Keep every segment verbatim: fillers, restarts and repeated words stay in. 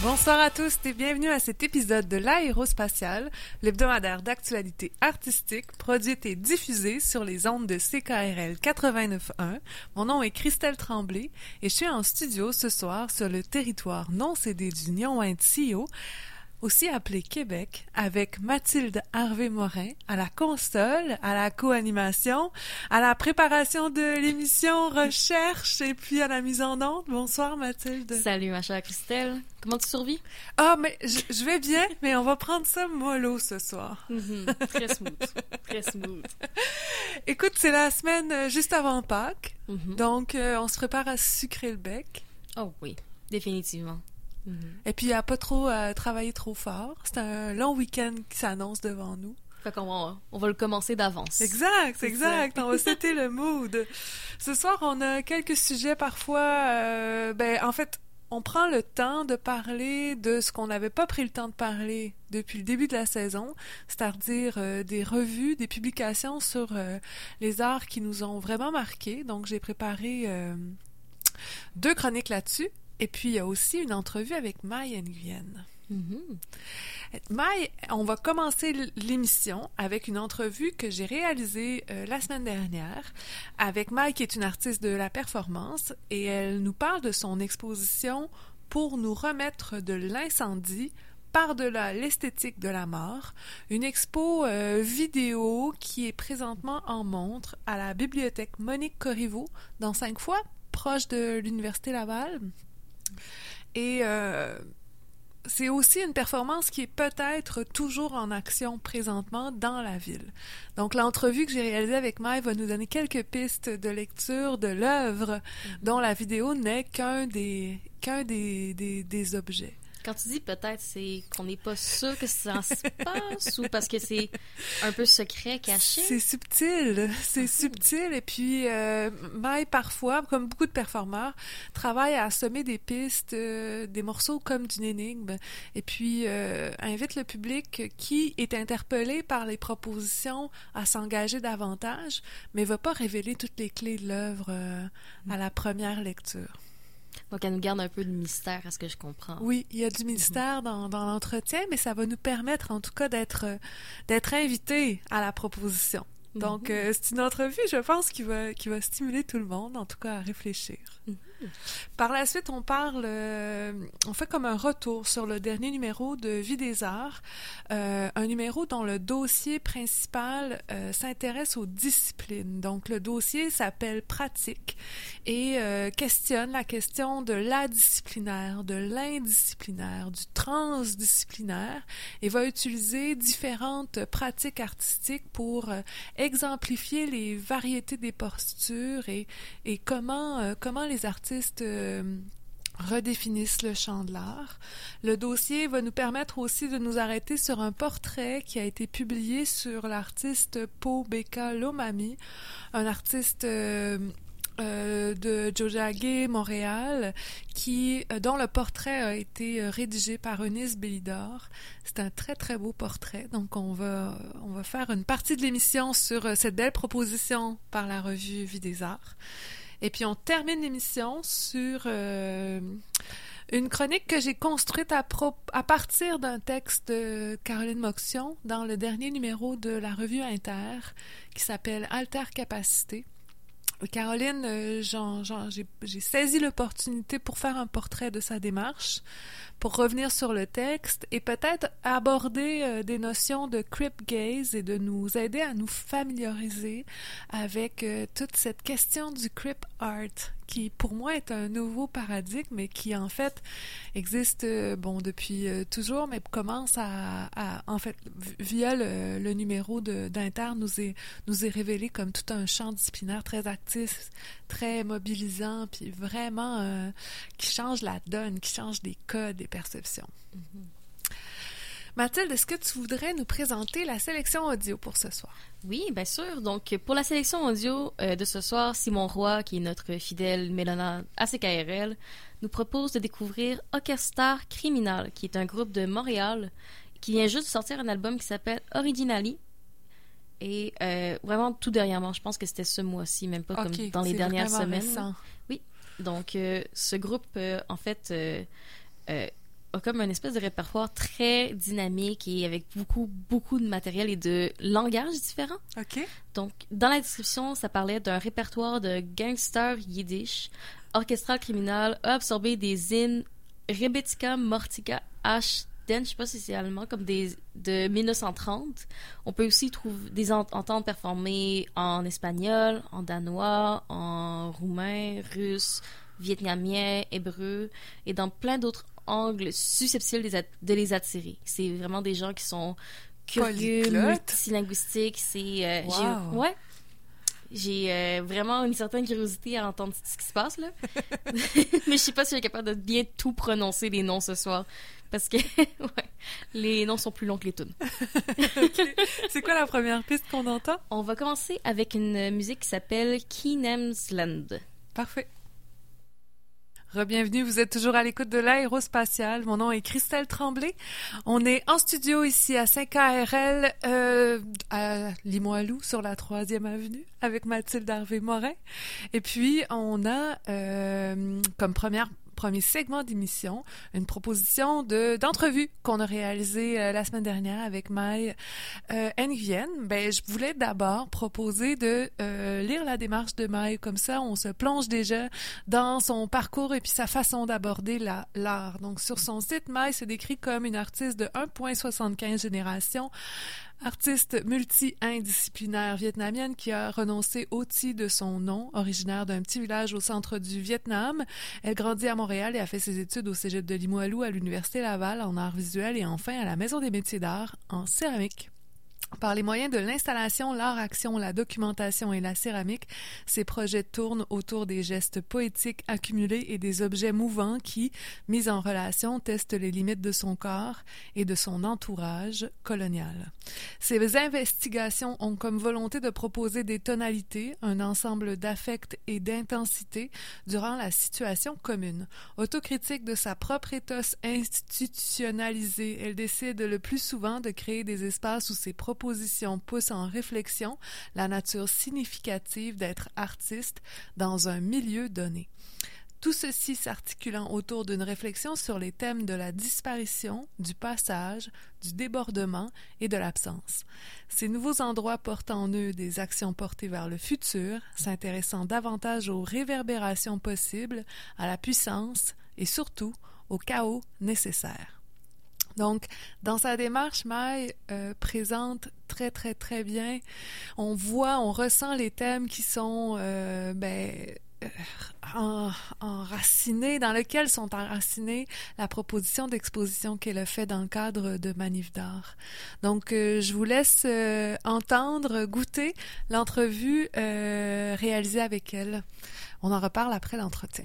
Bonsoir à tous et bienvenue à cet épisode de l'Aérospatiale, l'hebdomadaire d'actualité artistique produite et diffusée sur les ondes de C K R L quatre-vingt-neuf point un. Mon nom est Christelle Tremblay et je suis en studio ce soir sur le territoire non cédé du Nyon-Wentio, aussi appelé Québec, avec Mathilde Harvey-Morin à la console, à la co-animation, à la préparation de l'émission recherche et puis à la mise en onde. Bonsoir Mathilde. Salut ma chère Christelle. Comment tu survis? Ah, mais je, je vais bien, mais on va prendre ça mollo ce soir. Mm-hmm. Très smooth. Très smooth. Écoute, c'est la semaine juste avant Pâques, Mm-hmm. donc euh, on se prépare à se sucrer le bec. Oh oui, définitivement. Mm-hmm. Et puis à pas trop euh, travailler trop fort. C'est un long week-end qui s'annonce devant nous. Fait qu'on va, on va le commencer d'avance. Exact, C'est exact. ça. On va setter le mood. Ce soir, on a quelques sujets parfois... Euh, ben, en fait, on prend le temps de parler de ce qu'on n'avait pas pris le temps de parler depuis le début de la saison, c'est-à-dire euh, des revues, des publications sur euh, les arts qui nous ont vraiment marqués. Donc, j'ai préparé euh, deux chroniques là-dessus. Et puis, il y a aussi une entrevue avec Maï Nguyen. Mm-hmm. Maï, on va commencer l'émission avec une entrevue que j'ai réalisée euh, la semaine dernière avec Maï, qui est une artiste de la performance, et elle nous parle de son exposition « Pour nous remettre de l'incendie » par-delà l'esthétique de la mort, une expo euh, vidéo qui est présentement en montre à la bibliothèque Monique Corriveau dans Sainte-Foy, proche de l'Université Laval. Et euh, c'est aussi une performance qui est peut-être toujours en action présentement dans la ville. Donc, l'entrevue que j'ai réalisée avec Maï va nous donner quelques pistes de lecture de l'œuvre mm-hmm. dont la vidéo n'est qu'un des, qu'un des, des, des objets. Quand tu dis peut-être, c'est qu'on n'est pas sûr que ça se passe ou parce que c'est un peu secret, caché? C'est subtil, c'est subtil. Et puis, euh, Maï, parfois, comme beaucoup de performeurs, travaille à assommer des pistes, euh, des morceaux comme d'une énigme. Et puis, euh, invite le public qui est interpellé par les propositions à s'engager davantage, mais ne va pas révéler toutes les clés de l'œuvre euh, à la première lecture. Donc, elle nous garde un peu de mystère, à ce que je comprends. Oui, il y a du mystère mm-hmm. dans, dans l'entretien, mais ça va nous permettre, en tout cas, d'être, d'être invités à la proposition. Mm-hmm. Donc, euh, c'est une entrevue, je pense, qui va, qui va stimuler tout le monde, en tout cas, à réfléchir. Mm-hmm. Par la suite, on parle, euh, on fait comme un retour sur le dernier numéro de Vie des Arts, euh, un numéro dont le dossier principal euh, s'intéresse aux disciplines. Donc, le dossier s'appelle Pratique et euh, questionne la question de l'adisciplinaire, de l'indisciplinaire, du transdisciplinaire et va utiliser différentes pratiques artistiques pour euh, exemplifier les variétés des postures et, et comment, euh, comment les artistes Euh, redéfinissent le champ de l'art. Le dossier va nous permettre aussi de nous arrêter sur un portrait qui a été publié sur l'artiste Pobeka Lomami, un artiste euh, euh, de Jojage, Montréal, qui, euh, dont le portrait a été rédigé par Eunice Bélidor. C'est un très, très beau portrait. Donc, on va, on va faire une partie de l'émission sur euh, cette belle proposition par la revue Vie des Arts. Et puis, on termine l'émission sur euh, une chronique que j'ai construite à, pro- à partir d'un texte de Caroline Moxion dans le dernier numéro de la revue Inter qui s'appelle Alter Capacité. Caroline, euh, j'en, j'en, j'ai, j'ai saisi l'opportunité pour faire un portrait de sa démarche, pour revenir sur le texte et peut-être aborder euh, des notions de crip gaze et de nous aider à nous familiariser avec euh, toute cette question du crip art qui, pour moi, est un nouveau paradigme mais qui, en fait, existe euh, bon depuis euh, toujours, mais commence à, à en fait, via le, le numéro de, d'Inter, nous est, nous est révélé comme tout un champ disciplinaire très actif, très mobilisant, puis vraiment euh, qui change la donne, qui change des codes, des perceptions. Mm-hmm. Mathilde, est-ce que tu voudrais nous présenter la sélection audio pour ce soir? Oui, bien sûr. Donc, pour la sélection audio euh, de ce soir, Simon Roy, qui est notre fidèle mélomane à C K R L, nous propose de découvrir Orchestar Criminal, qui est un groupe de Montréal qui vient juste de sortir un album qui s'appelle Originally. Et euh, vraiment tout dernièrement, je pense que c'était ce mois-ci, même pas okay, comme dans les dernières semaines. Récent. Oui. Donc, euh, ce groupe, euh, en fait, euh, euh, a comme une espèce de répertoire très dynamique et avec beaucoup, beaucoup de matériel et de langage différents. OK. Donc, dans la description, ça parlait d'un répertoire de gangster yiddish, orchestral criminal, a absorbé des hymnes Rebetika Mortika H. Den, je sais pas si c'est allemand, comme des de dix-neuf cent trente. On peut aussi trouver des ent- entendre performées en espagnol, en danois, en roumain, russe, vietnamien, hébreu, et dans plein d'autres angles susceptibles des at- de les attirer. C'est vraiment des gens qui sont curieux, Polyglotte. multilinguistiques. C'est euh, Wow. j'ai ouais. J'ai euh, vraiment une certaine curiosité à entendre ce qui se passe, là. Mais je sais pas si je suis capable de bien tout prononcer les noms ce soir. Parce que, ouais, les noms sont plus longs que les tunes. OK. C'est quoi la première piste qu'on entend? On va commencer avec une musique qui s'appelle Kinemsland. Parfait. Re-bienvenue, vous êtes toujours à l'écoute de l'Aérospatiale. Mon nom est Christelle Tremblay. On est en studio ici à cinq A R L, euh, à Limoilou, sur la troisième avenue, avec Mathilde Harvey-Morin. Et puis, on a euh, comme première premier segment d'émission, une proposition de d'entrevue qu'on a réalisée euh, la semaine dernière avec Maï euh, Nguyen. Ben, je voulais d'abord proposer de euh, lire la démarche de Maï, comme ça on se plonge déjà dans son parcours et puis sa façon d'aborder la, l'art. Donc sur son site, Maï se décrit comme une artiste de un virgule soixante-quinze générations, artiste multi-indisciplinaire vietnamienne qui a renoncé au ti de son nom, originaire d'un petit village au centre du Vietnam. Elle grandit à Montréal et a fait ses études au cégep de Limoilou, à l'Université Laval en art visuel et enfin à la Maison des métiers d'art en céramique. Par les moyens de l'installation, l'art-action, la documentation et la céramique, ces projets tournent autour des gestes poétiques accumulés et des objets mouvants qui, mis en relation, testent les limites de son corps et de son entourage colonial. Ces investigations ont comme volonté de proposer des tonalités, un ensemble d'affects et d'intensités durant la situation commune. Autocritique de sa propre éthos institutionnalisée, elle décide le plus souvent de créer des espaces où ses propositions pousse en réflexion la nature significative d'être artiste dans un milieu donné. Tout ceci s'articulant autour d'une réflexion sur les thèmes de la disparition, du passage, du débordement et de l'absence. Ces nouveaux endroits portent en eux des actions portées vers le futur, s'intéressant davantage aux réverbérations possibles, à la puissance et surtout au chaos nécessaire. Donc, dans sa démarche, Maï euh, présente très, très, très bien. On voit, on ressent les thèmes qui sont euh, ben, euh, en, enracinés, dans lesquels sont enracinés la proposition d'exposition qu'elle a fait dans le cadre de Manif d'art. Donc, euh, je vous laisse euh, entendre, goûter l'entrevue euh, réalisée avec elle. On en reparle après l'entretien.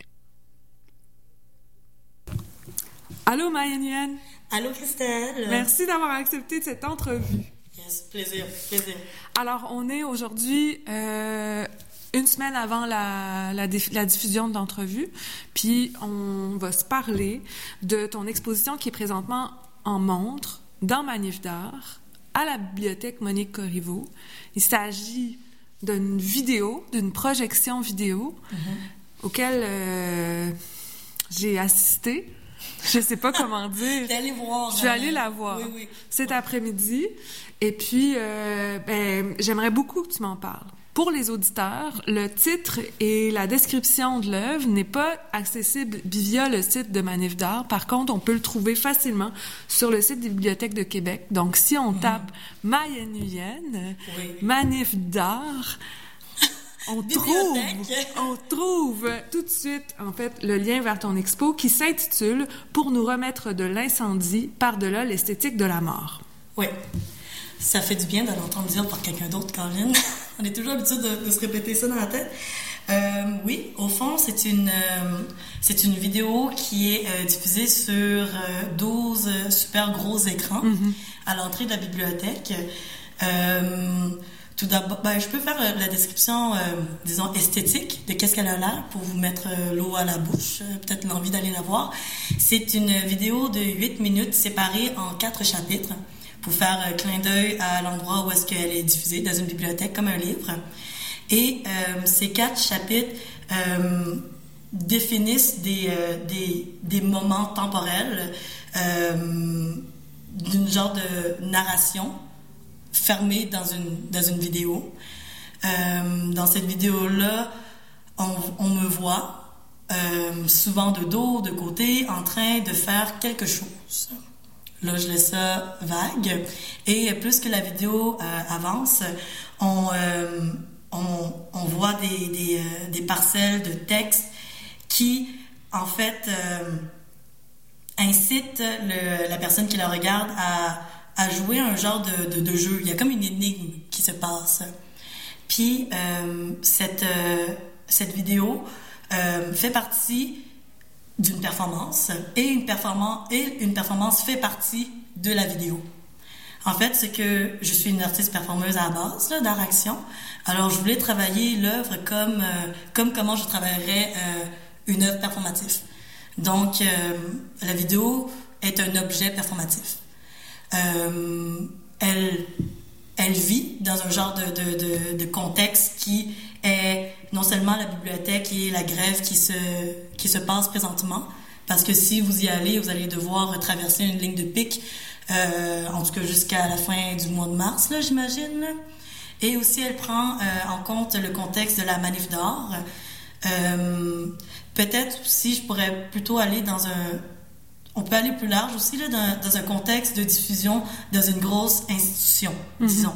Allô, Maï Nguyen. Allô, Christelle. Merci d'avoir accepté cette entrevue. Yes, plaisir, plaisir. Alors, on est aujourd'hui euh, une semaine avant la, la, dif- la diffusion de l'entrevue, puis on va se parler de ton exposition qui est présentement en montre dans Manif d'art à la bibliothèque Monique Corriveau. Il s'agit d'une vidéo, d'une projection vidéo mm-hmm. auquel euh, j'ai assisté. Je sais pas comment dire. T'es allée voir. Je suis allée la voir oui, oui. cet après-midi. Et puis, euh, ben, j'aimerais beaucoup que tu m'en parles. Pour les auditeurs, le titre et la description de l'œuvre n'est pas accessible via le site de Manif d'art. Par contre, on peut le trouver facilement sur le site des bibliothèques de Québec. Donc, si on tape mmh. Maï Nguyen, oui. Manif d'art, On trouve, on trouve tout de suite, en fait, le lien vers ton expo qui s'intitule « Pour nous remettre de l'incendie, par-delà l'esthétique de la mort ». Oui. Ça fait du bien de l'entendre dire par quelqu'un d'autre, Caroline. On est toujours habitué de, de se répéter ça dans la tête. Euh, oui, au fond, c'est une, euh, c'est une vidéo qui est euh, diffusée sur euh, douze super gros écrans mm-hmm. à l'entrée de la bibliothèque. Euh, Tout d'abord, ben, je peux faire euh, la description, euh, disons, esthétique de qu'est-ce qu'elle a l'air pour vous mettre euh, l'eau à la bouche, euh, peut-être l'envie d'aller la voir. C'est une vidéo de huit minutes séparée en quatre chapitres pour faire euh, clin d'œil à l'endroit où est-ce qu'elle est diffusée, dans une bibliothèque, comme un livre. Et euh, ces quatre chapitres euh, définissent des, euh, des, des moments temporels euh, d'une genre de narration fermée dans une, dans une vidéo. Euh, dans cette vidéo-là, on, on me voit euh, souvent de dos, de côté, en train de faire quelque chose. Là, je laisse ça vague. Et plus que la vidéo euh, avance, on, euh, on, on voit des, des, euh, des parcelles de texte qui, en fait, euh, incitent le, la personne qui la regarde à, à jouer un genre de, de, de jeu. Il y a comme une énigme qui se passe. Puis, euh, cette, euh, cette vidéo euh, fait partie d'une performance et une performance, et une performance fait partie de la vidéo. En fait, c'est que je suis une artiste performeuse à la base, là, d'art-action. Alors, je voulais travailler l'œuvre comme, euh, comme comment je travaillerais euh, une œuvre performative. Donc, euh, la vidéo est un objet performatif. Euh, elle, elle vit dans un genre de, de, de, de contexte qui est non seulement la bibliothèque et la grève qui se, qui se passe présentement, parce que si vous y allez, vous allez devoir traverser une ligne de pique, euh, en tout cas jusqu'à la fin du mois de mars, là, j'imagine. Et aussi, elle prend euh, en compte le contexte de la manif d'or. Euh, peut-être aussi, je pourrais plutôt aller dans un... On peut aller plus large aussi, là, dans, dans un contexte de diffusion dans une grosse institution, mm-hmm. disons.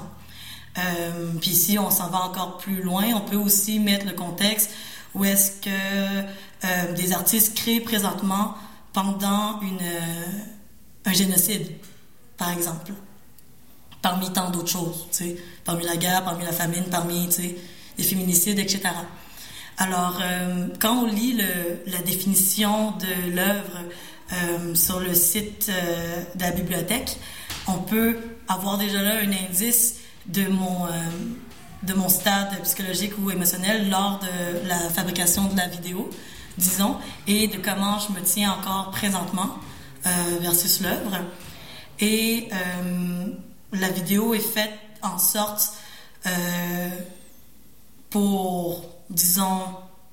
Euh, puis si on s'en va encore plus loin, on peut aussi mettre le contexte où est-ce que euh, des artistes créent présentement pendant une, euh, un génocide, par exemple. Parmi tant d'autres choses, tu sais. Parmi la guerre, parmi la famine, parmi, tu sais, les féminicides, et cetera. Alors, euh, quand on lit le, la définition de l'œuvre euh, sur le site euh, de la bibliothèque, on peut avoir déjà là un indice de mon, euh, de mon stade psychologique ou émotionnel lors de la fabrication de la vidéo, disons, et de comment je me tiens encore présentement euh, versus l'œuvre. Et euh, la vidéo est faite en sorte euh, pour, disons,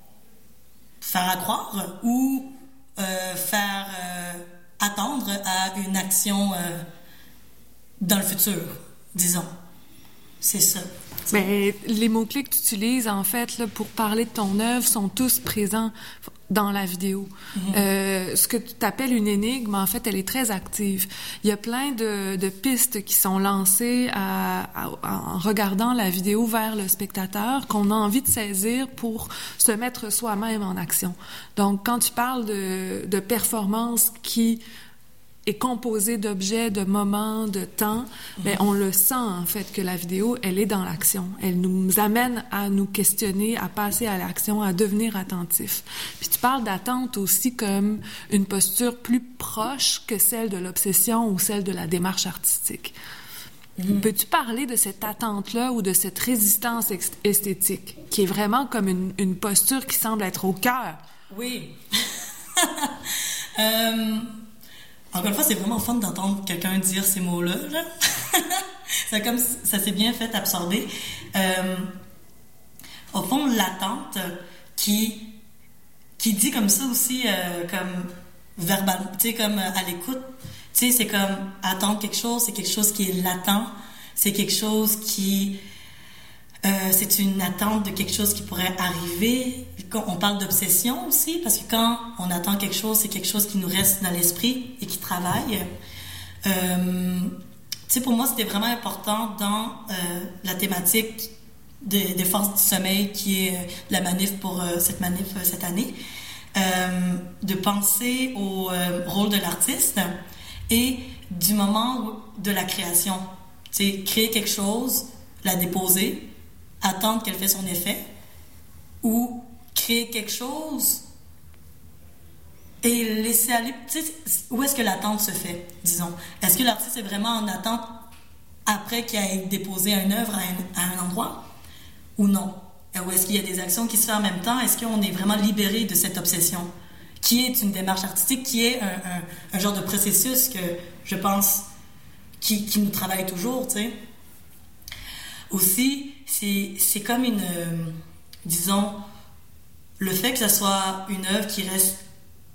faire à croire ou euh, faire euh, attendre à une action euh, dans le futur, disons. C'est ça. Ben, les mots-clés que tu utilises, en fait, là, pour parler de ton œuvre, sont tous présents dans la vidéo. Mm-hmm. Euh, ce que tu appelles une énigme, en fait, elle est très active. Il y a plein de, de pistes qui sont lancées à, à, en regardant la vidéo vers le spectateur, qu'on a envie de saisir pour se mettre soi-même en action. Donc, quand tu parles de, de performance qui est composée d'objets, de moments, de temps, mm-hmm. ben, on le sent, en fait, que la vidéo, elle est dans l'action. Elle nous amène à nous questionner, à passer à l'action, à devenir attentif. Puis tu parles d'attente aussi comme une posture plus proche que celle de l'obsession ou celle de la démarche artistique. Mm-hmm. Peux-tu parler de cette attente-là ou de cette résistance ex- esthétique, qui est vraiment comme une, une posture qui semble être au cœur? Oui. euh... Encore une fois, c'est vraiment fun d'entendre quelqu'un dire ces mots-là. Là. C'est comme ça s'est bien fait absorber. Euh, au fond, l'attente qui, qui dit comme ça aussi, euh, comme verbal, tu sais, comme à l'écoute. Tu sais, c'est comme attendre quelque chose, c'est quelque chose qui est latent, c'est quelque chose qui... Euh, c'est une attente de quelque chose qui pourrait arriver. On parle d'obsession aussi, parce que quand on attend quelque chose, c'est quelque chose qui nous reste dans l'esprit et qui travaille. Euh, tu sais, pour moi, c'était vraiment important dans euh, la thématique des, des forces du sommeil, qui est la manif pour euh, cette manif euh, cette année, euh, de penser au euh, rôle de l'artiste et du moment de la création. Tu sais, créer quelque chose, la déposer, attendre qu'elle fait son effet, ou créer quelque chose et laisser aller. Tu sais, où est-ce que l'attente se fait, disons? Est-ce que l'artiste est vraiment en attente après qu'il ait déposé une œuvre à un, à un endroit, ou non? Ou est-ce qu'il y a des actions qui se font en même temps? Est-ce qu'on est vraiment libéré de cette obsession, qui est une démarche artistique, qui est un, un, un genre de processus que, je pense, qui, qui nous travaille toujours, tu sais? Aussi, c'est, c'est comme une, euh, disons, le fait que ce soit une œuvre qui reste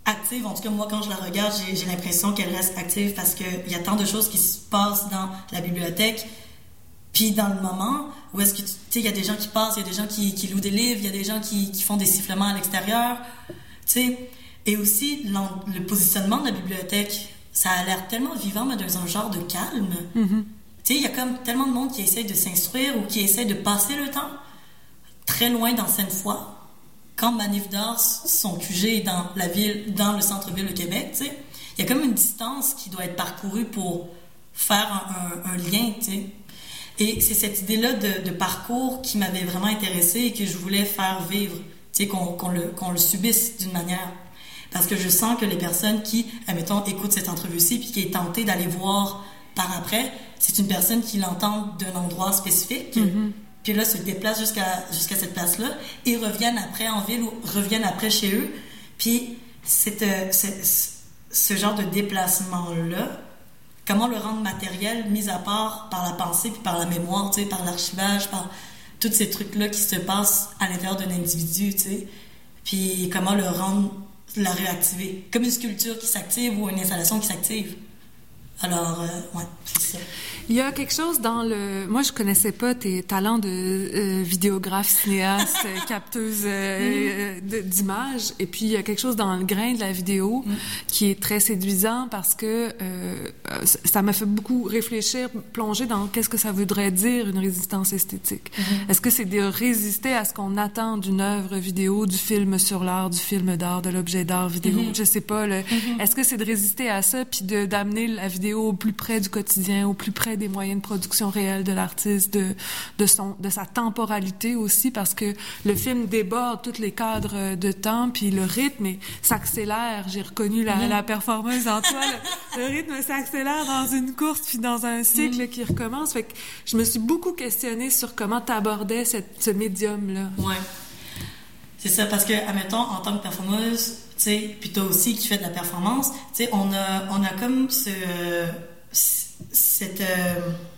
active. En tout cas, moi, quand je la regarde, j'ai, j'ai l'impression qu'elle reste active parce qu'il y a tant de choses qui se passent dans la bibliothèque. Puis dans le moment où est-ce que tu sais, il y a des gens qui passent, il y a des gens qui, qui louent des livres, il y a des gens qui, qui font des sifflements à l'extérieur, tu sais. Et aussi, le positionnement de la bibliothèque, ça a l'air tellement vivant, mais dans un genre de calme. Mm-hmm. Tu sais, il y a comme tellement de monde qui essaie de s'instruire ou qui essaie de passer le temps très loin dans Sainte-Foy. Quand Manif d'Art, son Q G est dans la ville, dans le centre-ville de Québec, tu sais, il y a comme une distance qui doit être parcourue pour faire un, un, un lien, tu sais. Et c'est cette idée-là de, de parcours qui m'avait vraiment intéressée et que je voulais faire vivre, tu sais, qu'on, qu'on, le, qu'on le subisse d'une manière. Parce que je sens que les personnes qui, admettons, écoutent cette entrevue-ci puis qui est tentée d'aller voir par après, c'est une personne qui l'entend d'un endroit spécifique, mm-hmm. puis là se déplace jusqu'à, jusqu'à cette place-là et reviennent après en ville ou reviennent après chez eux. Puis c'est, euh, c'est, ce genre de déplacement-là, comment le rendre matériel, mis à part par la pensée puis par la mémoire, tu sais, par l'archivage, par tous ces trucs-là qui se passent à l'intérieur d'un individu, tu sais. Puis comment le rendre, la réactiver, comme une sculpture qui s'active ou une installation qui s'active. Alors, euh, ouais, c'est ça. Il y a quelque chose dans le... Moi, je connaissais pas tes talents de euh, vidéographe, cinéaste, euh, capteuse euh, mm. de, d'images. Et puis, il y a quelque chose dans le grain de la vidéo mm. qui est très séduisant parce que euh, ça m'a fait beaucoup réfléchir, plonger dans qu'est-ce que ça voudrait dire une résistance esthétique. Mm. Est-ce que c'est de résister à ce qu'on attend d'une œuvre vidéo, du film sur l'art, du film d'art, de l'objet d'art vidéo? Mm. Je sais pas. Le... Mm. Est-ce que c'est de résister à ça puis de, d'amener la vidéo au plus près du quotidien, au plus près des moyens de production réels de l'artiste, de, de, son, de sa temporalité aussi, parce que le film déborde tous les cadres de temps, puis le rythme s'accélère. J'ai reconnu la, mmh. la performeuse en toi. Le, le rythme s'accélère dans une course, puis dans un cycle mmh. qui recommence. Fait que je me suis beaucoup questionnée sur comment t'abordais cette, ce médium-là. Ouais. C'est ça, parce que, admettons, en tant que performeuse, tu sais, puis toi aussi qui fais de la performance, tu sais, on a, on a comme ce... Cette, euh,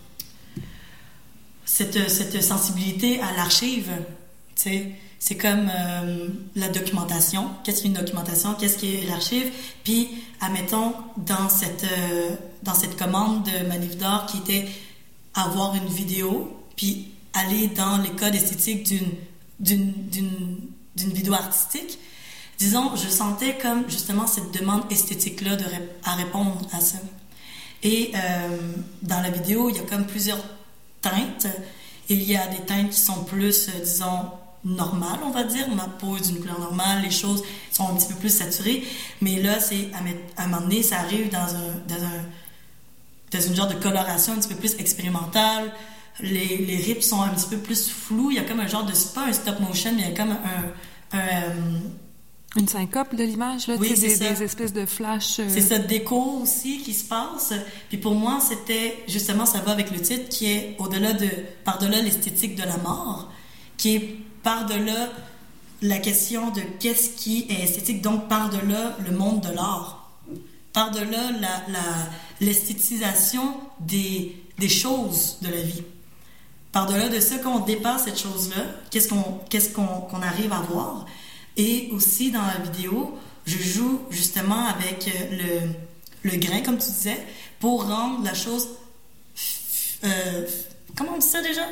cette, cette sensibilité à l'archive, tu sais, c'est comme euh, la documentation. Qu'est-ce qu'une documentation? Qu'est-ce qu'est l'archive? Puis, admettons, dans cette, euh, dans cette commande de Manif d'Art qui était avoir une vidéo, puis aller dans les codes esthétiques d'une, d'une, d'une, d'une vidéo artistique, disons, je sentais comme justement cette demande esthétique-là de ré- à répondre à ça. Et euh, dans la vidéo, il y a comme plusieurs teintes. Il y a des teintes qui sont plus, euh, disons, normales, on va dire. Ma peau est d'une couleur normale, les choses sont un petit peu plus saturées. Mais là, c'est à, mettre, à un moment donné, ça arrive dans, un, dans, un, dans une genre de coloration un petit peu plus expérimentale. Les, les rips sont un petit peu plus flous. Il y a comme un genre de... C'est pas un stop motion, mais il y a comme un... un, un Une syncope de l'image, là, oui, c'est c'est des, ça. des espèces de flash. Euh... C'est ça, déco aussi qui se passe. Puis pour moi, c'était justement, ça va avec le titre, qui est au-delà de, par-delà l'esthétique de la mort, qui est par-delà la question de qu'est-ce qui est esthétique, donc par-delà le monde de l'art, par-delà la, la, l'esthétisation des, des choses de la vie. Par-delà de ça, quand on dépasse cette chose-là, qu'est-ce qu'on, qu'est-ce qu'on, qu'on arrive à voir? Et aussi, dans la vidéo, je joue justement avec le, le grain, comme tu disais, pour rendre la chose... Euh, comment on dit ça déjà?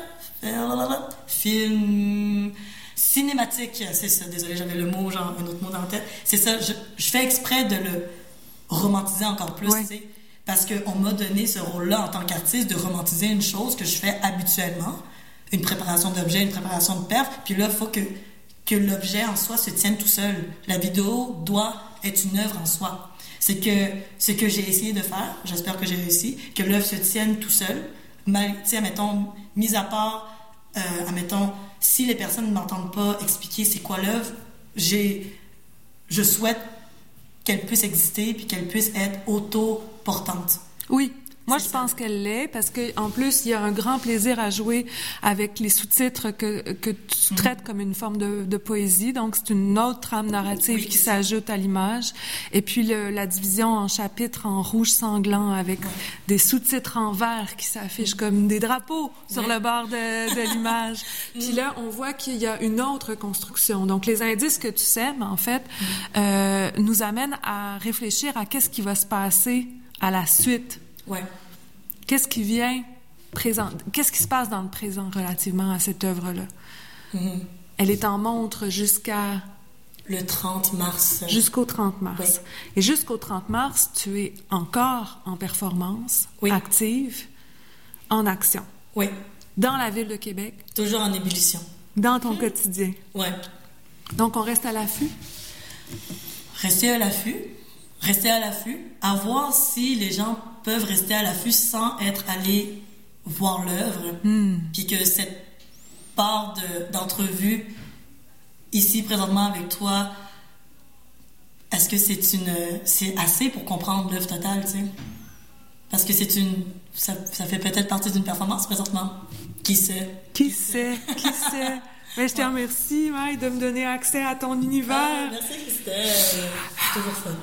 Film... Cinématique, c'est ça. Désolée, j'avais le mot, genre un autre mot dans la tête. C'est ça, je, je fais exprès de le romantiser encore plus, ouais. Tu sais, parce qu'on m'a donné ce rôle-là en tant qu'artiste de romantiser une chose que je fais habituellement, une préparation d'objet, une préparation de perf, puis là, il faut que... que l'objet en soi se tienne tout seul. La vidéo doit être une œuvre en soi. C'est que ce que j'ai essayé de faire, j'espère que j'ai réussi, que l'œuvre se tienne tout seul. Mal, tu sais, admettons, mis à part, euh, admettons, si les personnes ne m'entendent pas expliquer c'est quoi l'œuvre, j'ai, je souhaite qu'elle puisse exister puis qu'elle puisse être auto-portante. Oui. Moi, C'est je ça. pense qu'elle l'est parce que en plus, il y a un grand plaisir à jouer avec les sous-titres que que tu traites comme une forme de, de poésie. Donc, c'est une autre trame narrative Oui, qui c'est ça. s'ajoute à l'image. Et puis, le, la division en chapitres en rouge sanglant avec Ouais. des sous-titres en vert qui s'affichent comme des drapeaux sur Ouais. le bord de, de l'image. Puis là, on voit qu'il y a une autre construction. Donc, les indices que tu sèmes, en fait, euh, nous amènent à réfléchir à qu'est-ce qui va se passer à la suite. Ouais. Qu'est-ce qui vient présent? Qu'est-ce qui se passe dans le présent relativement à cette œuvre-là? Mhm. Elle est en montre jusqu'à Le trente mars. jusqu'au trente mars. Oui. Et jusqu'au trente mars, tu es encore en performance, Oui. active, en action, Oui. dans la ville de Québec, Toujours en ébullition. dans ton quotidien. Ouais. Donc, on reste à l'affût. Rester à l'affût. Rester à l'affût. À voir si les gens peuvent rester à l'affût sans être allés voir l'œuvre. Hmm. Puis que cette part de, d'entrevue ici présentement avec toi, est-ce que c'est une c'est assez pour comprendre l'œuvre totale, tu sais? Parce que c'est une ça, ça fait peut-être partie d'une performance présentement. Qui sait? Qui sait? Qui sait? Mais je te remercie, Maï, de me donner accès à ton Ah, univers. merci Christelle. C'est toujours fun.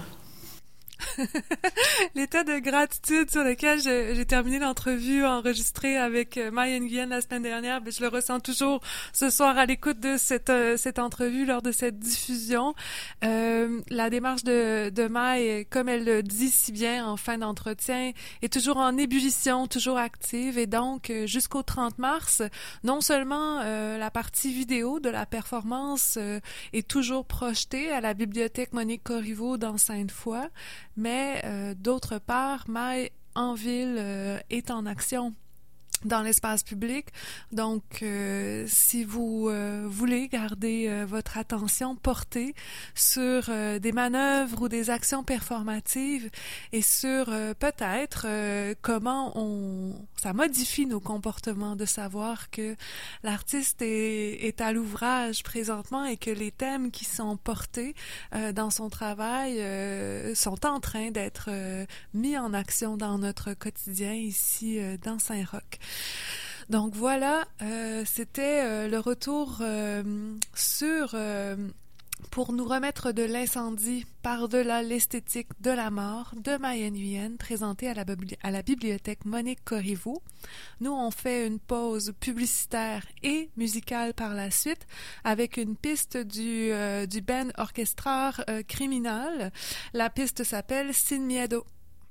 L'état de gratitude sur lequel je- j'ai terminé l'entrevue enregistrée avec euh, Maï Nguyen la semaine dernière, ben, je le ressens toujours ce soir à l'écoute de cette euh, cette entrevue lors de cette diffusion. Euh, la démarche de, de Maï, comme elle le dit si bien en fin d'entretien, est toujours en ébullition, toujours active, et donc euh, jusqu'au trente mars, non seulement euh, la partie vidéo de la performance euh, est toujours projetée à la bibliothèque Monique Corriveau dans Sainte-Foy, mais euh, d'autre part, Maï en ville euh, est en action dans l'espace public. Donc, euh, si vous euh, voulez garder euh, votre attention portée sur euh, des manœuvres ou des actions performatives et sur euh, peut-être euh, comment on ça modifie nos comportements, de savoir que l'artiste est, est à l'ouvrage présentement et que les thèmes qui sont portés euh, dans son travail euh, sont en train d'être euh, mis en action dans notre quotidien ici euh, dans Saint-Roch. Donc voilà, euh, c'était euh, le retour euh, sur euh, pour nous remettre de l'incendie par-delà l'esthétique de la mort de Maï Nguyen, présenté à la, bibli- à la bibliothèque Monique Corriveau. Nous, on fait une pause publicitaire et musicale par la suite avec une piste du, euh, du Ben Orchestra euh, Criminal. La piste s'appelle Sin Miedo.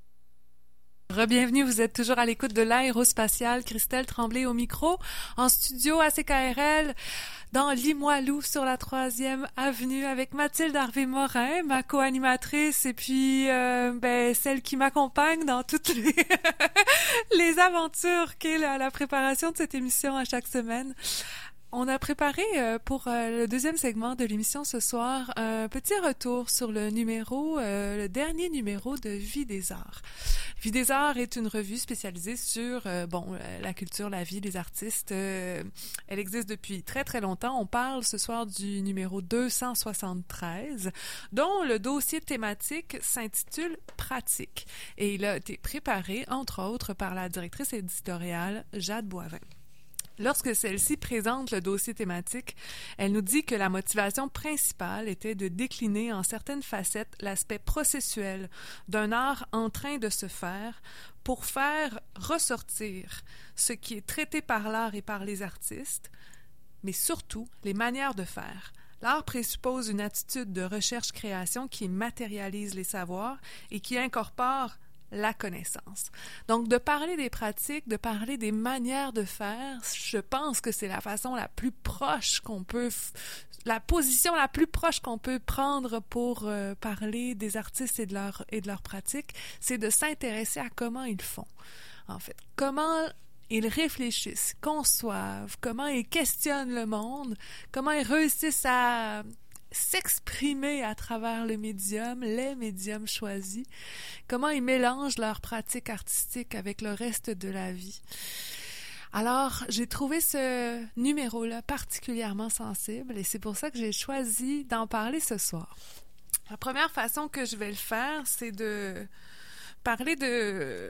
Rebienvenue, vous êtes toujours à l'écoute de l'aérospatiale. Christelle Tremblay au micro, en studio à C K R L, dans Limoilou, sur la troisième avenue, avec Mathilde Harvey-Morin, ma co-animatrice, et puis euh, ben, celle qui m'accompagne dans toutes les, les aventures qu'est la, la préparation de cette émission à chaque semaine. On a préparé euh, pour euh, le deuxième segment de l'émission ce soir un petit retour sur le numéro, euh, le dernier numéro de Vie des Arts. Vie des Arts est une revue spécialisée sur euh, bon euh, la culture, la vie des artistes. Euh, elle existe depuis très très longtemps. On parle ce soir du numéro deux cent soixante-treize, dont le dossier thématique s'intitule Pratique. Et il a été préparé, entre autres, par la directrice éditoriale Jade Boivin. Lorsque celle-ci présente le dossier thématique, elle nous dit que la motivation principale était de décliner en certaines facettes l'aspect processuel d'un art en train de se faire pour faire ressortir ce qui est traité par l'art et par les artistes, mais surtout les manières de faire. L'art présuppose une attitude de recherche-création qui matérialise les savoirs et qui incorpore la connaissance. Donc, de parler des pratiques, de parler des manières de faire, je pense que c'est la façon la plus proche qu'on peut, f- la position la plus proche qu'on peut prendre pour euh, parler des artistes et de leur et de leurs pratiques, c'est de s'intéresser à comment ils font. En fait, comment ils réfléchissent, conçoivent, comment ils questionnent le monde, comment ils réussissent à s'exprimer à travers le médium, les médiums choisis, comment ils mélangent leur pratique artistique avec le reste de la vie. Alors, j'ai trouvé ce numéro-là particulièrement sensible et c'est pour ça que j'ai choisi d'en parler ce soir. La première façon que je vais le faire, c'est de parler de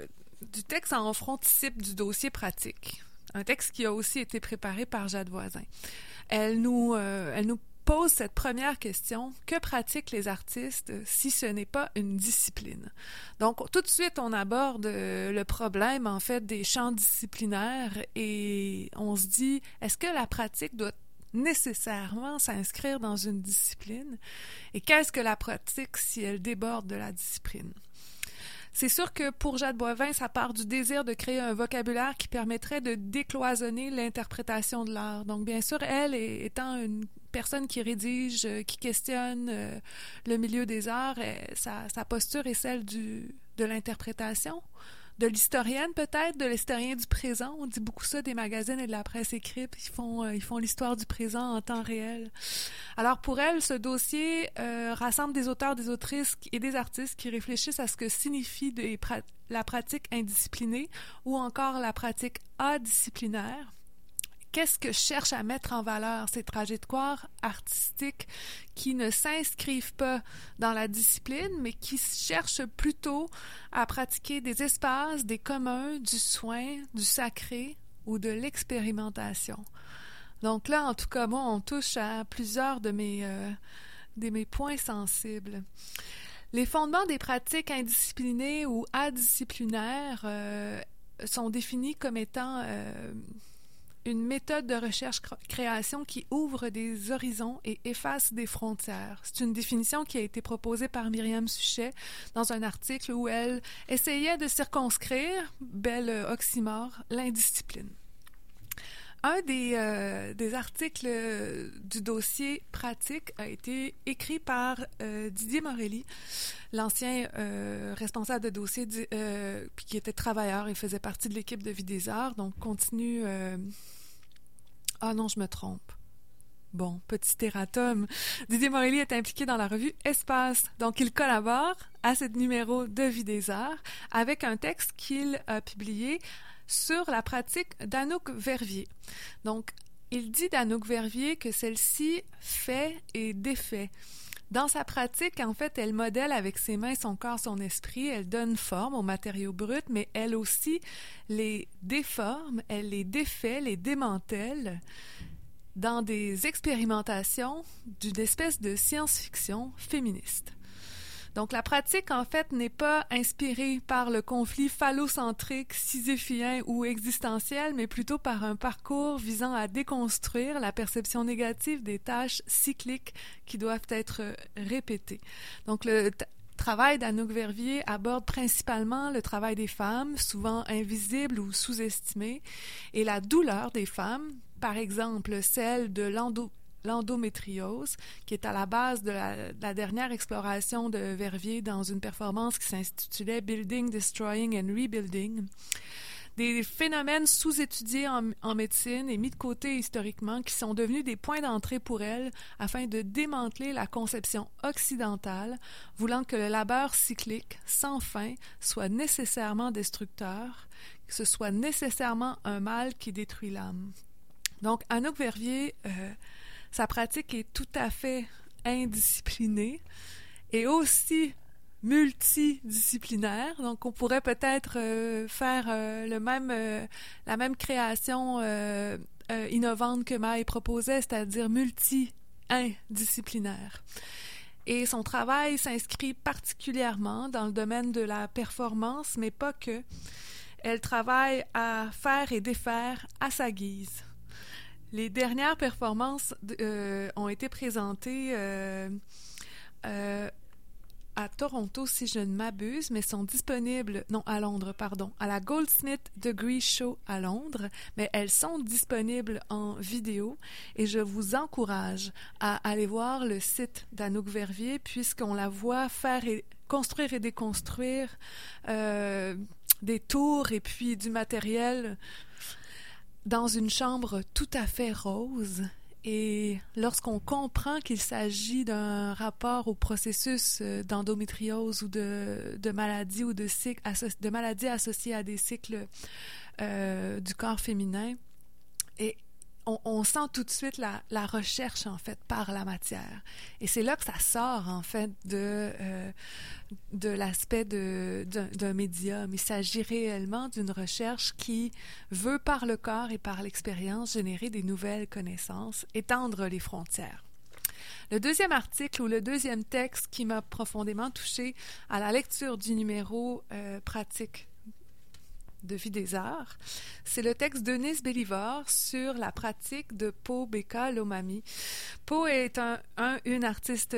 du texte en frontispice du dossier pratique, un texte qui a aussi été préparé par Jade Voisin. Elle nous, euh, elle nous pose cette première question: que pratiquent les artistes si ce n'est pas une discipline? Donc, tout de suite, on aborde le problème, en fait, des champs disciplinaires et on se dit, est-ce que la pratique doit nécessairement s'inscrire dans une discipline? Et qu'est-ce que la pratique si elle déborde de la discipline? C'est sûr que pour Jade Boivin, ça part du désir de créer un vocabulaire qui permettrait de décloisonner l'interprétation de l'art. Donc, bien sûr, elle, étant une personne qui rédige, qui questionne euh, le milieu des arts, elle, sa, sa posture est celle du, de l'interprétation, de l'historienne peut-être, de l'historien du présent. On dit beaucoup ça des magazines et de la presse écrite. Ils font, euh, ils font l'histoire du présent en temps réel. Alors pour elle, ce dossier euh, rassemble des auteurs, des autrices et des artistes qui réfléchissent à ce que signifie des pra- la pratique indisciplinée ou encore la pratique adisciplinaire. Qu'est-ce que cherchent à mettre en valeur ces trajectoires artistiques qui ne s'inscrivent pas dans la discipline, mais qui cherchent plutôt à pratiquer des espaces, des communs, du soin, du sacré ou de l'expérimentation? Donc là, en tout cas, moi, on touche à plusieurs de mes, euh, de mes points sensibles. Les fondements des pratiques indisciplinées ou adisciplinaires euh, sont définis comme étant euh, une méthode de recherche-création qui ouvre des horizons et efface des frontières. C'est une définition qui a été proposée par Myriam Suchet dans un article où elle essayait de circonscrire, bel oxymore, l'indiscipline. Un des, euh, des articles du dossier pratique a été écrit par euh, Didier Morelli, l'ancien euh, responsable de dossier euh, qui était travailleur et faisait partie de l'équipe de Vie des Arts. Donc, continue... Euh... Ah non, je me trompe. Bon, petit erratum. Didier Morelli est impliqué dans la revue Espace. Donc, il collabore à ce numéro de Vie des Arts avec un texte qu'il a publié sur la pratique d'Anouk Verviers. Donc, il dit d'Anouk Verviers que celle-ci fait et défait. Dans sa pratique, en fait, elle modèle avec ses mains son corps, son esprit, elle donne forme aux matériaux bruts, mais elle aussi les déforme, elle les défait, les démantèle dans des expérimentations d'une espèce de science-fiction féministe. Donc, la pratique, en fait, n'est pas inspirée par le conflit phallocentrique, sisyphien ou existentiel, mais plutôt par un parcours visant à déconstruire la perception négative des tâches cycliques qui doivent être répétées. Donc, le t- travail d'Anouk Verviers aborde principalement le travail des femmes, souvent invisibles ou sous-estimées, et la douleur des femmes, par exemple celle de l'endo l'endométriose, qui est à la base de la, de la dernière exploration de Verviers dans une performance qui s'intitulait « Building, Destroying and Rebuilding ». Des phénomènes sous-étudiés en, en médecine et mis de côté historiquement qui sont devenus des points d'entrée pour elle afin de démanteler la conception occidentale, voulant que le labeur cyclique, sans fin, soit nécessairement destructeur, que ce soit nécessairement un mal qui détruit l'âme. Donc, Anouk Verviers... Euh, Sa pratique est tout à fait indisciplinée et aussi multidisciplinaire. Donc, on pourrait peut-être euh, faire euh, le même, euh, la même création euh, euh, innovante que Maï proposait, c'est-à-dire multi-indisciplinaire. Et son travail s'inscrit particulièrement dans le domaine de la performance, mais pas que. Elle travaille à faire et défaire à sa guise. Les dernières performances euh, ont été présentées euh, euh, à Toronto, si je ne m'abuse, mais sont disponibles, non, à Londres, pardon, à la Goldsmith Degree Show à Londres, mais elles sont disponibles en vidéo et je vous encourage à aller voir le site d'Anouk Verviers puisqu'on la voit faire et construire et déconstruire euh, des tours et puis du matériel dans une chambre tout à fait rose. Et lorsqu'on comprend qu'il s'agit d'un rapport au processus d'endométriose ou de, de maladies ou de, cycles, de maladies associées à des cycles euh, du corps féminin, et on, on sent tout de suite la, la recherche, en fait, par la matière. Et c'est là que ça sort, en fait, de, euh, de l'aspect de, d'un, d'un médium. Il s'agit réellement d'une recherche qui veut, par le corps et par l'expérience, générer des nouvelles connaissances, étendre les frontières. Le deuxième article ou le deuxième texte qui m'a profondément touchée à la lecture du numéro euh, pratique de Vie des Arts, c'est le texte d'Eunice Bélivard sur la pratique de Po Beka Lomami. Po est un, un, une artiste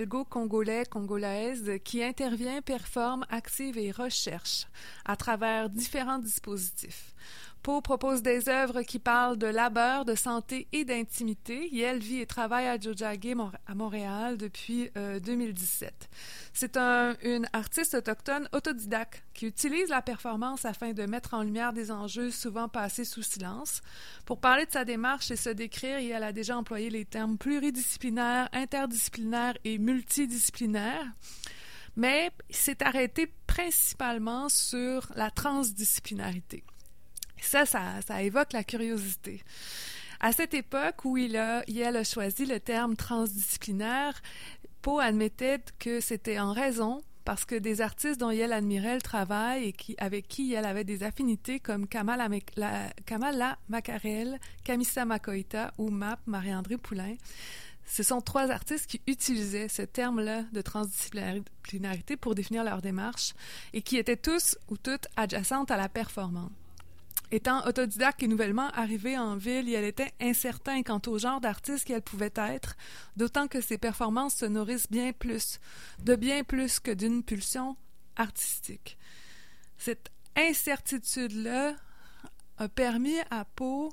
belgo-congolais-congolaise qui intervient, performe, active et recherche à travers différents dispositifs. Po propose des œuvres qui parlent de labeur, de santé et d'intimité. Et elle vit et travaille à Tiohtià:ke, à Montréal, depuis euh, deux mille dix-sept. C'est un, une artiste autochtone autodidacte qui utilise la performance afin de mettre en lumière des enjeux souvent passés sous silence. Pour parler de sa démarche et se décrire, et elle a déjà employé les termes pluridisciplinaire, interdisciplinaire et multidisciplinaire. Mais s'est arrêtée principalement sur la transdisciplinarité. Ça, ça, ça évoque la curiosité. À cette époque où il a, elle a choisi le terme transdisciplinaire, Po admettait que c'était en raison parce que des artistes dont elle admirait le travail et qui, avec qui elle avait des affinités comme Kamala, la, Kamala Makarel, Kamisa Makoita ou Map, Marie-André Poulain, ce sont trois artistes qui utilisaient ce terme-là de transdisciplinarité pour définir leur démarche et qui étaient tous ou toutes adjacentes à la performance. Étant autodidacte et nouvellement arrivée en ville, elle était incertaine quant au genre d'artiste qu'elle pouvait être, d'autant que ses performances se nourrissent bien plus, de bien plus que d'une pulsion artistique. Cette incertitude-là a permis à Po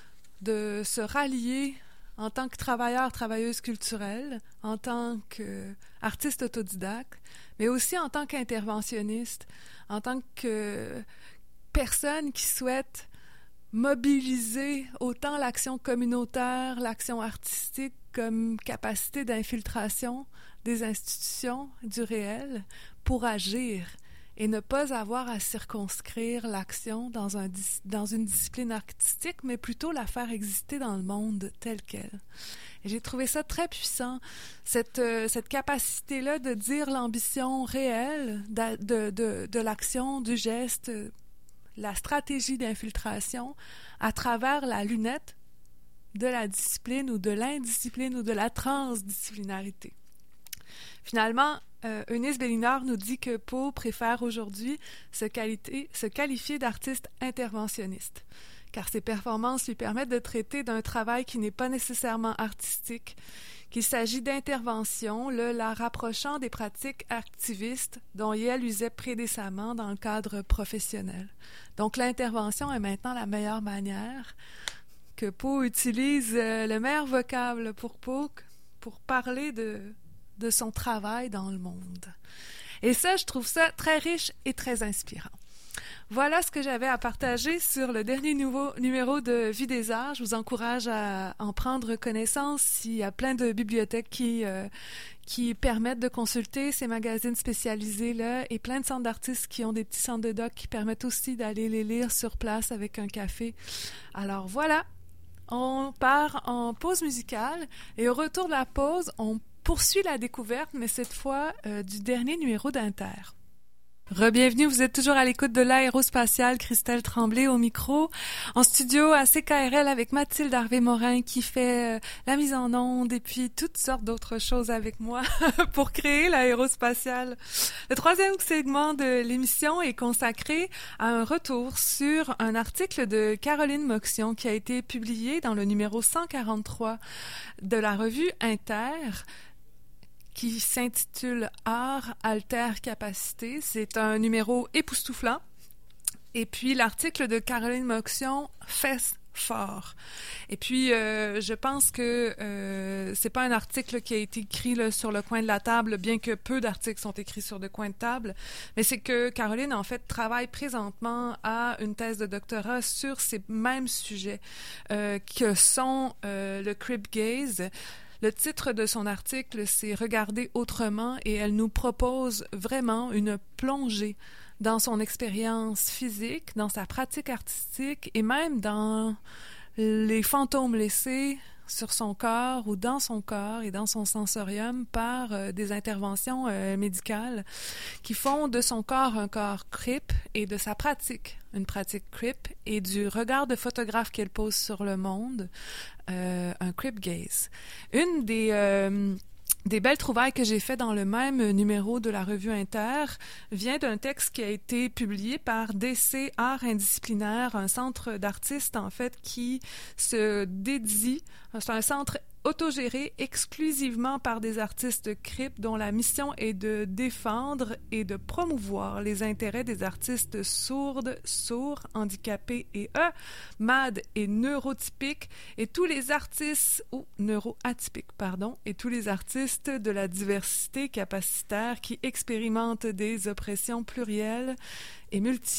de se rallier en tant que travailleur, travailleuse culturelle, en tant qu'artiste autodidacte, mais aussi en tant qu'interventionniste, en tant que personne qui souhaite mobiliser autant l'action communautaire, l'action artistique comme capacité d'infiltration des institutions, du réel, pour agir et ne pas avoir à circonscrire l'action dans, un, dans une discipline artistique, mais plutôt la faire exister dans le monde tel quel. Et j'ai trouvé ça très puissant, cette, euh, cette capacité-là de dire l'ambition réelle de, de, de, de l'action, du geste, la stratégie d'infiltration à travers la lunette de la discipline ou de l'indiscipline ou de la transdisciplinarité. Finalement, euh, Eunice Bélivard nous dit que Po préfère aujourd'hui se, qualité, se qualifier d'artiste interventionniste, car ses performances lui permettent de traiter d'un travail qui n'est pas nécessairement artistique, qu'il s'agit d'intervention, le, la rapprochant des pratiques activistes dont elle usait prédécemment dans le cadre professionnel. Donc l'intervention est maintenant la meilleure manière que Po utilise euh, le meilleur vocable pour Po pour parler de, de son travail dans le monde. Et ça, je trouve ça très riche et très inspirant. Voilà ce que j'avais à partager sur le dernier nouveau numéro de Vie des Arts. Je vous encourage à en prendre connaissance. Il y a plein de bibliothèques qui, euh, qui permettent de consulter ces magazines spécialisés-là et plein de centres d'artistes qui ont des petits centres de doc qui permettent aussi d'aller les lire sur place avec un café. Alors voilà, on part en pause musicale et au retour de la pause, on poursuit la découverte, mais cette fois euh, du dernier numéro d'Inter. Re-bienvenue, vous êtes toujours à l'écoute de l'aérospatiale, Christelle Tremblay au micro, en studio à C K R L avec Mathilde Harvey-Morin qui fait euh, la mise en onde et puis toutes sortes d'autres choses avec moi pour créer l'aérospatiale. Le troisième segment de l'émission est consacré à un retour sur un article de Caroline Moxion qui a été publié dans le numéro cent quarante-trois de la revue Inter, qui s'intitule « Art, alter, capacité ». C'est un numéro époustouflant. Et puis, l'article de Caroline Moxion fait fort. Et puis, euh, je pense que euh, c'est pas un article qui a été écrit là, sur le coin de la table, bien que peu d'articles sont écrits sur le coin de table, mais c'est que Caroline, en fait, travaille présentement à une thèse de doctorat sur ces mêmes sujets euh, que sont euh, le crib gaze. Le titre de son article, c'est « Regarder autrement » et elle nous propose vraiment une plongée dans son expérience physique, dans sa pratique artistique et même dans les fantômes laissés sur son corps ou dans son corps et dans son sensorium par euh, des interventions euh, médicales qui font de son corps un corps crip et de sa pratique une pratique crip et du regard de photographe qu'elle pose sur le monde, euh, un crip gaze. Une des... Euh, Des belles trouvailles que j'ai fait dans le même numéro de la revue Inter vient d'un texte qui a été publié par D C Art Indisciplinaire, un centre d'artistes en fait qui se dédie, c'est un centre autogéré exclusivement par des artistes crip dont la mission est de défendre et de promouvoir les intérêts des artistes sourdes, sourds, handicapés et eux, malades et neurotypiques et tous les artistes ou neuroatypiques, pardon, et tous les artistes de la diversité capacitaire qui expérimentent des oppressions plurielles et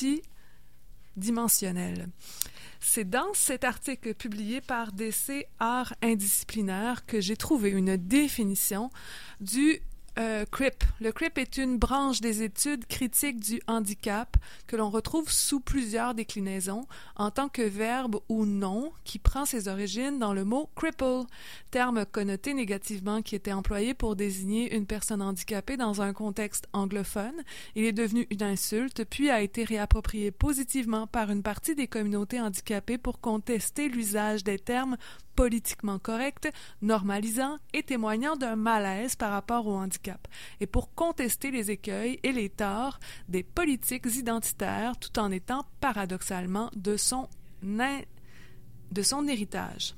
multidimensionnelles. C'est dans cet article publié par D C Art Indisciplinaire que j'ai trouvé une définition du euh, crip. Le crip est une branche des études critiques du handicap que l'on retrouve sous plusieurs déclinaisons en tant que verbe ou nom qui prend ses origines dans le mot cripple, terme connoté négativement qui était employé pour désigner une personne handicapée dans un contexte anglophone. Il est devenu une insulte puis a été réapproprié positivement par une partie des communautés handicapées pour contester l'usage des termes politiquement corrects, normalisants et témoignant d'un malaise par rapport au handicap, et pour contester les écueils et les torts des politiques identitaires tout en étant paradoxalement de son, in... de son héritage.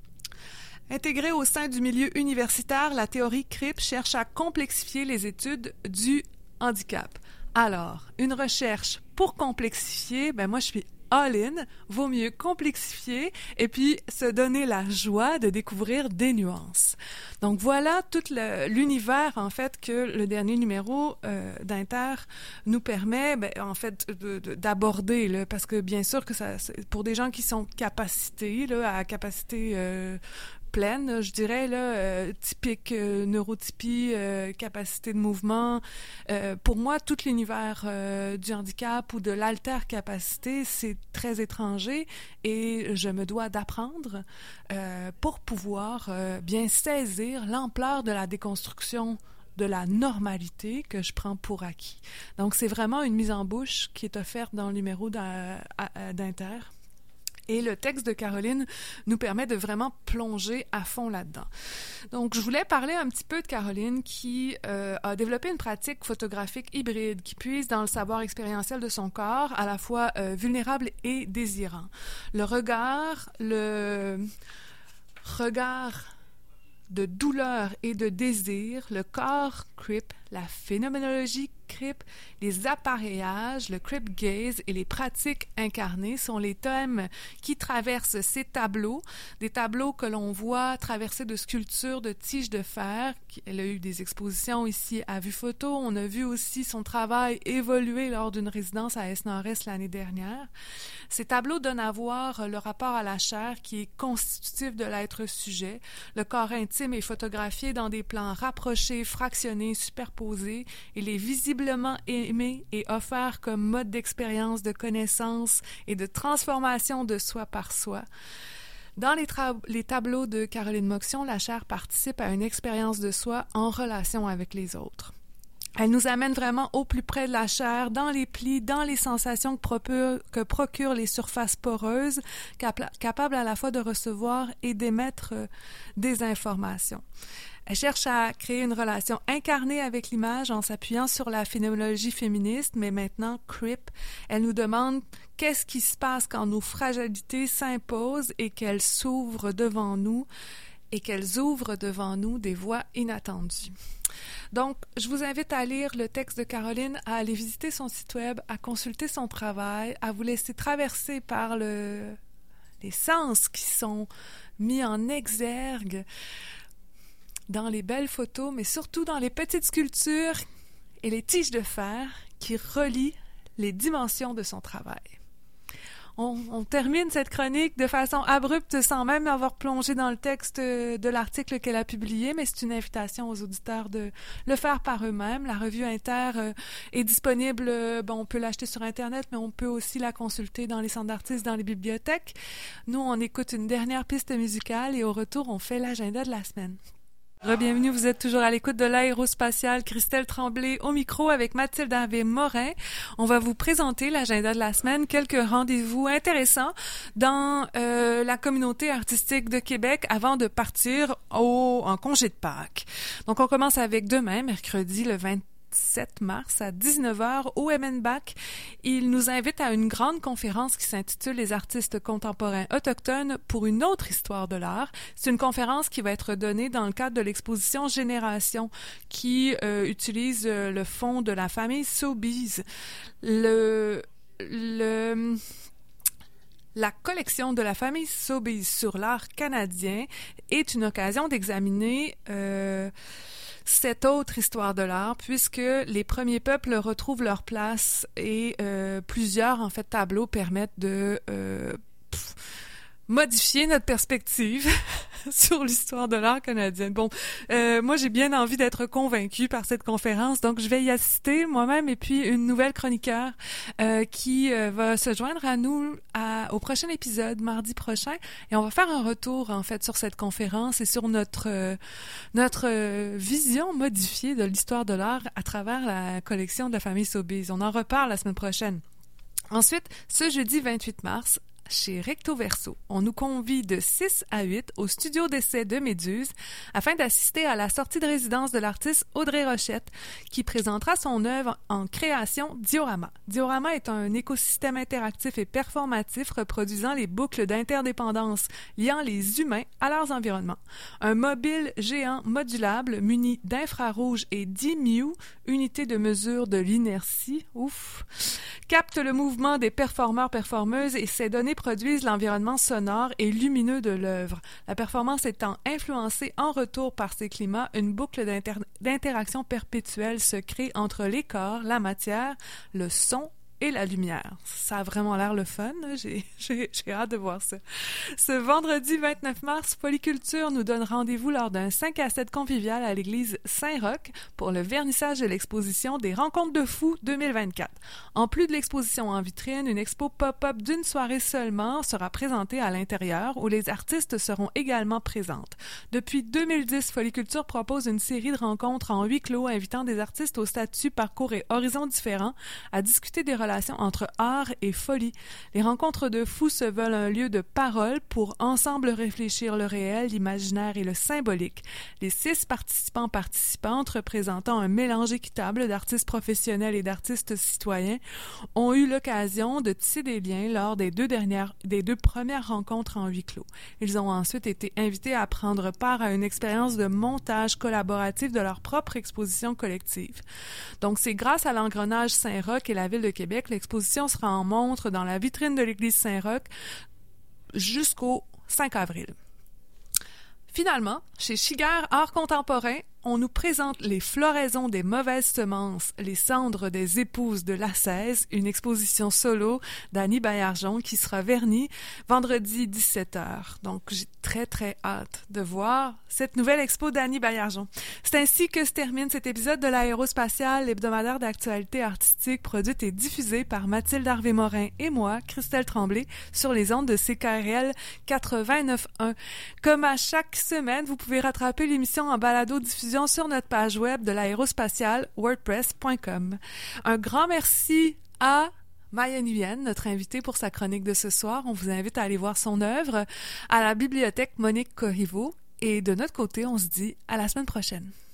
Intégrée au sein du milieu universitaire, la théorie crip cherche à complexifier les études du handicap. Alors, une recherche pour complexifier, ben moi je suis all-in, vaut mieux complexifier et puis se donner la joie de découvrir des nuances. Donc voilà tout le, l'univers en fait que le dernier numéro euh, d'Inter nous permet ben, en fait de, de, d'aborder là, parce que bien sûr que ça pour des gens qui sont capacités là, à capacité euh, pleine, je dirais, là, euh, typique euh, neurotypie, euh, capacité de mouvement. Euh, pour moi, tout l'univers euh, du handicap ou de l'alter-capacité, c'est très étranger et je me dois d'apprendre euh, pour pouvoir euh, bien saisir l'ampleur de la déconstruction de la normalité que je prends pour acquis. Donc, c'est vraiment une mise en bouche qui est offerte dans le numéro d'Inter. Et le texte de Caroline nous permet de vraiment plonger à fond là-dedans. Donc, je voulais parler un petit peu de Caroline qui euh, a développé une pratique photographique hybride qui puise dans le savoir expérientiel de son corps, à la fois euh, vulnérable et désirant. Le regard, le regard de douleur et de désir, le corps crip, la phénoménologie crip, les appareillages, le crip gaze et les pratiques incarnées sont les thèmes qui traversent ces tableaux, des tableaux que l'on voit traversés de sculptures de tiges de fer. Elle a eu des expositions ici à Vue Photo. On a vu aussi son travail évoluer lors d'une résidence à Est-Nord-Est l'année dernière. Ces tableaux donnent à voir le rapport à la chair qui est constitutif de l'être sujet. Le corps intime est photographié dans des plans rapprochés, fractionnés, superposés. Il est visiblement aimé et offert comme mode d'expérience, de connaissance et de transformation de soi par soi. Dans les, tra- les tableaux de Caroline Moxion, la chair participe à une expérience de soi en relation avec les autres. Elle nous amène vraiment au plus près de la chair, dans les plis, dans les sensations que, procure, que procurent les surfaces poreuses, cap- capables à la fois de recevoir et d'émettre euh, des informations. Elle cherche à créer une relation incarnée avec l'image en s'appuyant sur la phénoménologie féministe, mais maintenant crip. Elle nous demande qu'est-ce qui se passe quand nos fragilités s'imposent et qu'elles s'ouvrent devant nous et qu'elles ouvrent devant nous des voies inattendues. Donc, je vous invite à lire le texte de Caroline, à aller visiter son site web, à consulter son travail, à vous laisser traverser par le, les sens qui sont mis en exergue dans les belles photos, mais surtout dans les petites sculptures et les tiges de fer qui relient les dimensions de son travail. on, on termine cette chronique de façon abrupte sans même avoir plongé dans le texte de l'article qu'elle a publié, mais c'est une invitation aux auditeurs de le faire par eux-mêmes. La revue Inter euh, est disponible, euh, bon, on peut l'acheter sur Internet, mais on peut aussi la consulter dans les centres d'artistes, dans les bibliothèques. Nous, on écoute une dernière piste musicale et au retour, on fait l'agenda de la semaine. Re-bienvenue, vous êtes toujours à l'écoute de l'aérospatiale. Christelle Tremblay au micro avec Mathilde Harvey-Morin. On va vous présenter l'agenda de la semaine, quelques rendez-vous intéressants dans euh, la communauté artistique de Québec avant de partir au, en congé de Pâques. Donc, on commence avec demain, mercredi, le vingt-sept mars à dix-neuf heures au M N B A C. Il nous invite à une grande conférence qui s'intitule « Les artistes contemporains autochtones pour une autre histoire de l'art ». C'est une conférence qui va être donnée dans le cadre de l'exposition Génération qui euh, utilise euh, le fonds de la famille Sobeys. Le... le La collection de la famille Sobeys sur l'art canadien est une occasion d'examiner euh, cette autre histoire de l'art, puisque les premiers peuples retrouvent leur place et euh, plusieurs en fait tableaux permettent de euh, pff, modifier notre perspective sur l'histoire de l'art canadienne. Bon, euh, moi j'ai bien envie d'être convaincue par cette conférence, donc je vais y assister moi-même et puis une nouvelle chroniqueur euh, qui euh, va se joindre à nous à, au prochain épisode, mardi prochain, et on va faire un retour en fait sur cette conférence et sur notre euh, notre euh, vision modifiée de l'histoire de l'art à travers la collection de la famille Sobeys. On en reparle la semaine prochaine. Ensuite, ce jeudi vingt-huit mars, chez Recto Verso, on nous convie de six à huit au studio d'essai de Méduse afin d'assister à la sortie de résidence de l'artiste Audrey Rochette qui présentera son œuvre en création Diorama. Diorama est un écosystème interactif et performatif reproduisant les boucles d'interdépendance liant les humains à leurs environnements. Un mobile géant modulable muni d'infrarouge et d'I M U, unité de mesure de l'inertie, ouf, capte le mouvement des performeurs-performeuses et ces données produisent l'environnement sonore et lumineux de l'œuvre. La performance étant influencée en retour par ces climats, une boucle d'inter- d'interaction perpétuelle se crée entre les corps, la matière, le son et la lumière. Ça a vraiment l'air le fun. J'ai, j'ai, j'ai hâte de voir ça. Ce vendredi vingt-neuf mars, Polyculture nous donne rendez-vous lors d'un cinq à sept convivial à l'église Saint-Roch pour le vernissage de l'exposition des Rencontres de fous deux mille vingt-quatre. En plus de l'exposition en vitrine, une expo pop-up d'une soirée seulement sera présentée à l'intérieur où les artistes seront également présentes. Depuis deux mille dix, Polyculture propose une série de rencontres en huis clos invitant des artistes au statut, parcours et horizons différents à discuter des relations entre art et folie. Les rencontres de fous se veulent un lieu de parole pour ensemble réfléchir le réel, l'imaginaire et le symbolique. Les six participants participantes, représentant un mélange équitable d'artistes professionnels et d'artistes citoyens, ont eu l'occasion de tisser des liens lors des deux dernières, des deux premières rencontres en huis clos. Ils ont ensuite été invités à prendre part à une expérience de montage collaboratif de leur propre exposition collective. Donc, c'est grâce à l'engrenage Saint-Roch et la Ville de Québec, l'exposition sera en montre dans la vitrine de l'église Saint-Roch jusqu'au cinq avril. Finalement, chez Chiguère Art Contemporain, on nous présente les floraisons des mauvaises semences, les cendres des épouses de l'ascèse, une exposition solo d'Annie Baillargeon qui sera vernie vendredi dix-sept heures. Donc, j'ai très, très hâte de voir cette nouvelle expo d'Annie Baillargeon. C'est ainsi que se termine cet épisode de l'Aérospatiale, l'hebdomadaire d'actualité artistique produite et diffusée par Mathilde Harvey-Morin et moi, Christelle Tremblay, sur les ondes de C K R L quatre-vingt-neuf point un. Comme à chaque semaine, vous pouvez rattraper l'émission en balado-diffusion sur notre page web de l'aérospatiale, wordpress point com. Un grand merci à Maya Nguyen, notre invitée pour sa chronique de ce soir. On vous invite à aller voir son œuvre à la bibliothèque Monique Corriveau. Et de notre côté, on se dit à la semaine prochaine.